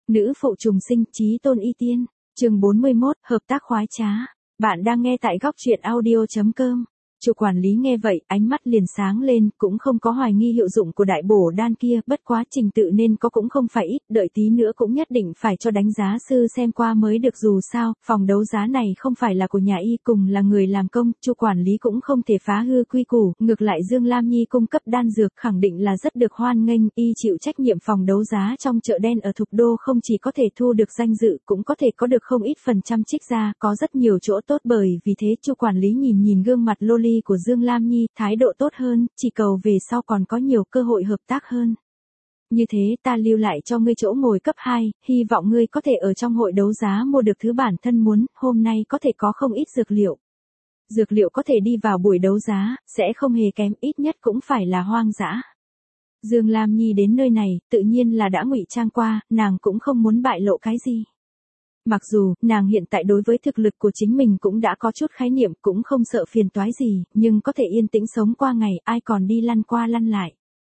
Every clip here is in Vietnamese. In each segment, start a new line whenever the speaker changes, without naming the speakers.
Nữ phụ trùng sinh, chí tôn y tiên. Chương 41, hợp tác khoái trá. Bạn đang nghe tại góc truyện audio.com. Chủ quản lý nghe vậy, ánh mắt liền sáng lên, cũng không có hoài nghi hiệu dụng của đại bổ đan kia, bất quá trình tự nên có cũng không phải ít, đợi tí nữa cũng nhất định phải cho đánh giá sư xem qua mới được, dù sao, phòng đấu giá này không phải là của nhà y, cùng là người làm công, chủ quản lý cũng không thể phá hư quy củ, ngược lại Dương Lam Nhi cung cấp đan dược khẳng định là rất được hoan nghênh, y chịu trách nhiệm phòng đấu giá trong chợ đen ở Thục Đô không chỉ có thể thu được danh dự, cũng có thể có được không ít phần trăm trích ra, có rất nhiều chỗ tốt, bởi vì thế chủ quản lý nhìn gương mặt loli của Dương Lam Nhi, thái độ tốt hơn, chỉ cầu về sau còn có nhiều cơ hội hợp tác hơn. Như thế ta lưu lại cho ngươi chỗ ngồi cấp 2, hy vọng ngươi có thể ở trong hội đấu giá mua được thứ bản thân muốn, hôm nay có thể có không ít dược liệu. Dược liệu có thể đi vào buổi đấu giá, sẽ không hề kém, ít nhất cũng phải là hoang dã. Dương Lam Nhi đến nơi này, tự nhiên là đã ngụy trang qua, nàng cũng không muốn bại lộ cái gì. Mặc dù, nàng hiện tại đối với thực lực của chính mình cũng đã có chút khái niệm, cũng không sợ phiền toái gì, nhưng có thể yên tĩnh sống qua ngày, ai còn đi lăn qua lăn lại.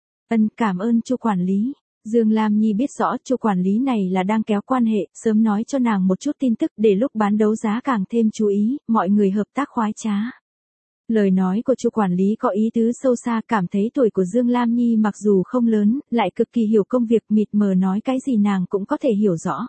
Cảm ơn chu quản lý. Dương Lam Nhi biết rõ chu quản lý này là đang kéo quan hệ, sớm nói cho nàng một chút tin tức để lúc bán đấu giá càng thêm chú ý, mọi người hợp tác khoái trá. Lời nói của chu quản lý có ý tứ sâu xa, cảm thấy tuổi của Dương Lam Nhi mặc dù không lớn, lại cực kỳ hiểu công việc, mịt mờ nói cái gì nàng cũng có thể hiểu rõ.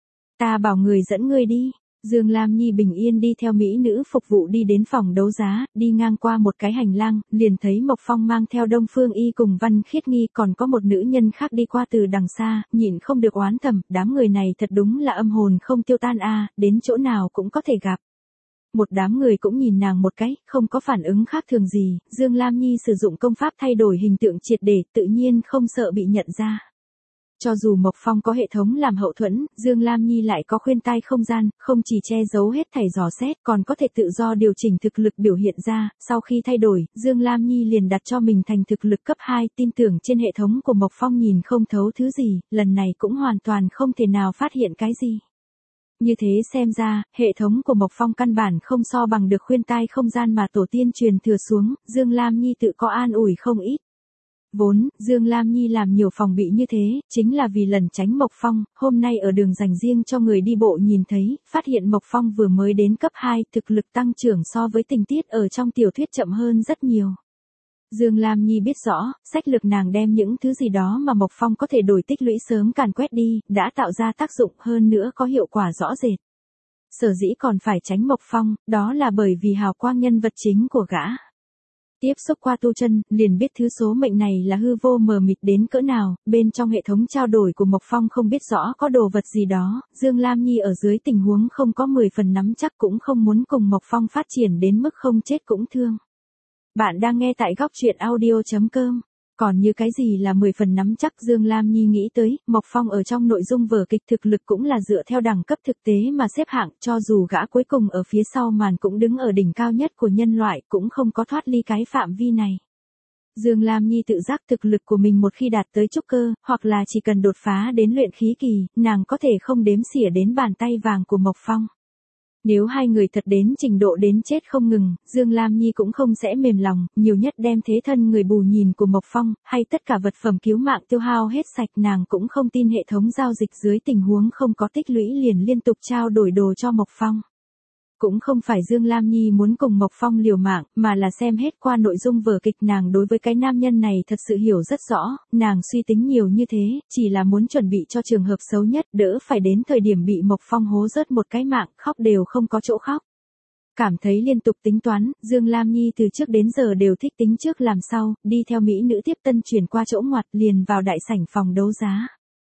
Ta bảo người dẫn ngươi đi. Dương Lam Nhi bình yên đi theo mỹ nữ phục vụ đi đến phòng đấu giá, đi ngang qua một cái hành lang, liền thấy Mộc Phong mang theo Đông Phương Y cùng Văn Khiết Nghi, còn có một nữ nhân khác đi qua từ đằng xa, nhìn không được oán thầm, đám người này thật đúng là âm hồn không tiêu tan a, đến chỗ nào cũng có thể gặp. Một đám người cũng nhìn nàng một cái, không có phản ứng khác thường gì, Dương Lam Nhi sử dụng công pháp thay đổi hình tượng triệt để, tự nhiên không sợ bị nhận ra. Cho dù Mộc Phong có hệ thống làm hậu thuẫn, Dương Lam Nhi lại có khuyên tai không gian, không chỉ che giấu hết thảy dò xét, còn có thể tự do điều chỉnh thực lực biểu hiện ra, sau khi thay đổi, Dương Lam Nhi liền đặt cho mình thành thực lực cấp 2, tin tưởng trên hệ thống của Mộc Phong nhìn không thấu thứ gì, lần này cũng hoàn toàn không thể nào phát hiện cái gì. Như thế xem ra, hệ thống của Mộc Phong căn bản không so bằng được khuyên tai không gian mà tổ tiên truyền thừa xuống, Dương Lam Nhi tự có an ủi không ít. Vốn, Dương Lam Nhi làm nhiều phòng bị như thế, chính là vì lần tránh Mộc Phong, hôm nay ở đường dành riêng cho người đi bộ nhìn thấy, phát hiện Mộc Phong vừa mới đến cấp 2, thực lực tăng trưởng so với tình tiết ở trong tiểu thuyết chậm hơn rất nhiều. Dương Lam Nhi biết rõ, sách lược nàng đem những thứ gì đó mà Mộc Phong có thể đổi tích lũy sớm càn quét đi, đã tạo ra tác dụng, hơn nữa có hiệu quả rõ rệt. Sở dĩ còn phải tránh Mộc Phong, đó là bởi vì hào quang nhân vật chính của gã. Tiếp xúc qua tu chân, liền biết thứ số mệnh này là hư vô mờ mịt đến cỡ nào, bên trong hệ thống trao đổi của Mộc Phong không biết rõ có đồ vật gì đó, Dương Lam Nhi ở dưới tình huống không có 10 phần nắm chắc cũng không muốn cùng Mộc Phong phát triển đến mức không chết cũng thương. Bạn đang nghe tại góc truyện audio.com. Còn như cái gì là 10 phần nắm chắc, Dương Lam Nhi nghĩ tới, Mộc Phong ở trong nội dung vở kịch thực lực cũng là dựa theo đẳng cấp thực tế mà xếp hạng, cho dù gã cuối cùng ở phía sau màn cũng đứng ở đỉnh cao nhất của nhân loại, cũng không có thoát ly cái phạm vi này. Dương Lam Nhi tự giác thực lực của mình một khi đạt tới trúc cơ, hoặc là chỉ cần đột phá đến luyện khí kỳ, nàng có thể không đếm xỉa đến bàn tay vàng của Mộc Phong. Nếu hai người thật đến trình độ đến chết không ngừng, Dương Lam Nhi cũng không sẽ mềm lòng, nhiều nhất đem thế thân người bù nhìn của Mộc Phong, hay tất cả vật phẩm cứu mạng tiêu hao hết sạch, nàng cũng không tin hệ thống giao dịch dưới tình huống không có tích lũy liền liên tục trao đổi đồ cho Mộc Phong. Cũng không phải Dương Lam Nhi muốn cùng Mộc Phong liều mạng, mà là xem hết qua nội dung vở kịch, nàng đối với cái nam nhân này thật sự hiểu rất rõ, nàng suy tính nhiều như thế, chỉ là muốn chuẩn bị cho trường hợp xấu nhất, đỡ phải đến thời điểm bị Mộc Phong hố rớt một cái mạng, khóc đều không có chỗ khóc. Cảm thấy liên tục tính toán, Dương Lam Nhi từ trước đến giờ đều thích tính trước làm sau, đi theo mỹ nữ tiếp tân chuyển qua chỗ ngoặt liền vào đại sảnh phòng đấu giá.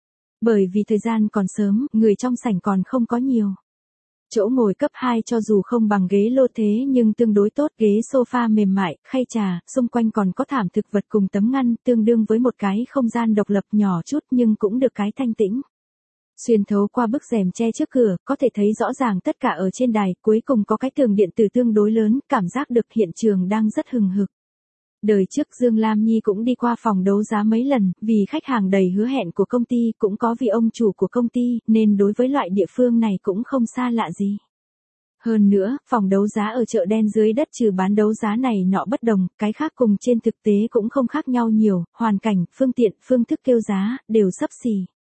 Bởi vì thời gian còn sớm, người trong sảnh còn không có nhiều. Chỗ ngồi cấp 2 cho dù không bằng ghế lô thế nhưng tương đối tốt, ghế sofa mềm mại, khay trà, xung quanh còn có thảm thực vật cùng tấm ngăn, tương đương với một cái không gian độc lập nhỏ chút nhưng cũng được cái thanh tĩnh. Xuyên thấu qua bức rèm che trước cửa, có thể thấy rõ ràng tất cả ở trên đài, cuối cùng có cái tường điện tử tương đối lớn, cảm giác được hiện trường đang rất hừng hực. Đời trước Dương Lam Nhi cũng đi qua phòng đấu giá mấy lần, vì khách hàng đầy hứa hẹn của công ty, cũng có vì ông chủ của công ty, nên đối với loại địa phương này cũng không xa lạ gì. Hơn nữa, phòng đấu giá ở chợ đen dưới đất trừ bán đấu giá này nọ bất đồng, cái khác cùng trên thực tế cũng không khác nhau nhiều, hoàn cảnh, phương tiện, phương thức kêu giá, đều xấp xỉ.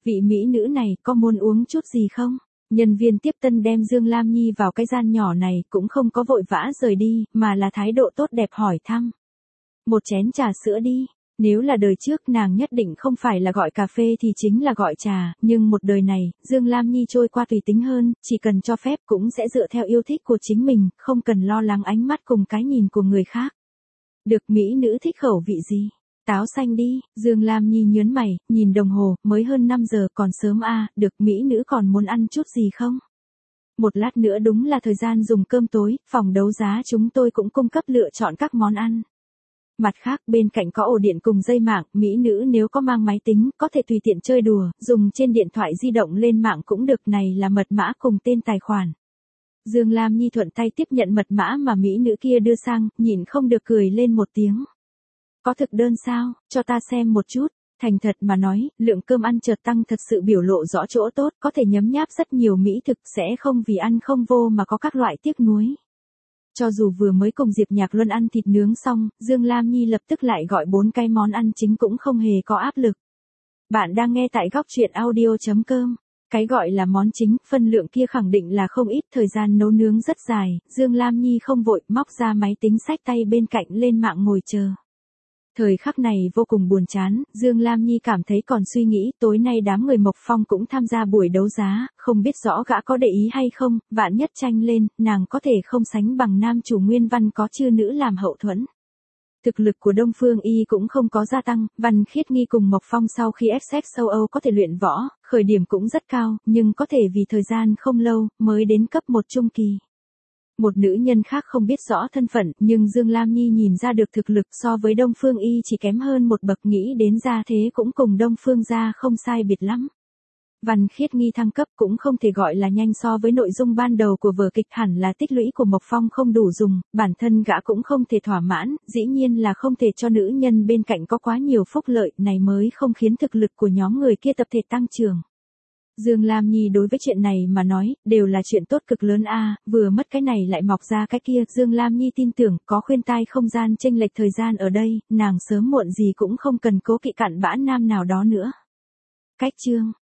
Vị mỹ nữ này có muốn uống chút gì không? Nhân viên tiếp tân đem Dương Lam Nhi vào cái gian nhỏ này cũng không có vội vã rời đi, mà là thái độ tốt đẹp hỏi thăm. Một chén trà sữa đi. Nếu là đời trước nàng nhất định không phải là gọi cà phê thì chính là gọi trà, nhưng một đời này, Dương Lam Nhi trôi qua tùy tính hơn, chỉ cần cho phép cũng sẽ dựa theo yêu thích của chính mình, không cần lo lắng ánh mắt cùng cái nhìn của người khác. Được, mỹ nữ thích khẩu vị gì? Táo xanh đi. Dương Lam Nhi nhớn mày, nhìn đồng hồ, mới hơn 5 giờ còn sớm à, được, mỹ nữ còn muốn ăn chút gì không? Một lát nữa đúng là thời gian dùng cơm tối, phòng đấu giá chúng tôi cũng cung cấp lựa chọn các món ăn. Mặt khác bên cạnh có ổ điện cùng dây mạng, mỹ nữ nếu có mang máy tính, có thể tùy tiện chơi đùa, dùng trên điện thoại di động lên mạng cũng được, này là mật mã cùng tên tài khoản. Dương Lam Nhi thuận tay tiếp nhận mật mã mà mỹ nữ kia đưa sang, nhìn không được cười lên một tiếng. Có thực đơn sao, cho ta xem một chút. Thành thật mà nói, lượng cơm ăn chợt tăng thật sự biểu lộ rõ chỗ tốt, có thể nhấm nháp rất nhiều mỹ thực, sẽ không vì ăn không vô mà có các loại tiếc nuối. Cho dù vừa mới cùng Diệp Nhạc Luân ăn thịt nướng xong, Dương Lam Nhi lập tức lại gọi 4 cái món ăn chính cũng không hề có áp lực. Bạn đang nghe tại góc truyện audio.com. Cái gọi là món chính, phân lượng kia khẳng định là không ít, thời gian nấu nướng rất dài, Dương Lam Nhi không vội, móc ra máy tính xách tay bên cạnh lên mạng ngồi chờ. Thời khắc này vô cùng buồn chán, Dương Lam Nhi cảm thấy còn suy nghĩ, tối nay đám người Mộc Phong cũng tham gia buổi đấu giá, không biết rõ gã có để ý hay không, vạn nhất tranh lên, nàng có thể không sánh bằng nam chủ Nguyên Văn có chư nữ làm hậu thuẫn. Thực lực của Đông Phương Y cũng không có gia tăng, Văn Khiết Nghi cùng Mộc Phong sau khi FX châu Âu có thể luyện võ, khởi điểm cũng rất cao, nhưng có thể vì thời gian không lâu, mới đến cấp 1 trung kỳ. Một nữ nhân khác không biết rõ thân phận, nhưng Dương Lam Nhi nhìn ra được thực lực so với Đông Phương Y chỉ kém hơn một bậc, nghĩ đến gia thế cũng cùng Đông Phương gia không sai biệt lắm. Văn Khiết Nghi thăng cấp cũng không thể gọi là nhanh, so với nội dung ban đầu của vở kịch hẳn là tích lũy của Mộc Phong không đủ dùng, bản thân gã cũng không thể thỏa mãn, dĩ nhiên là không thể cho nữ nhân bên cạnh có quá nhiều phúc lợi, này mới không khiến thực lực của nhóm người kia tập thể tăng trưởng. Dương Lam Nhi đối với chuyện này mà nói, đều là chuyện tốt cực lớn a, vừa mất cái này lại mọc ra cái kia, Dương Lam Nhi tin tưởng, có khuyên tai không gian chênh lệch thời gian ở đây, nàng sớm muộn gì cũng không cần cố kỵ cặn bã nam nào đó nữa. Cách chương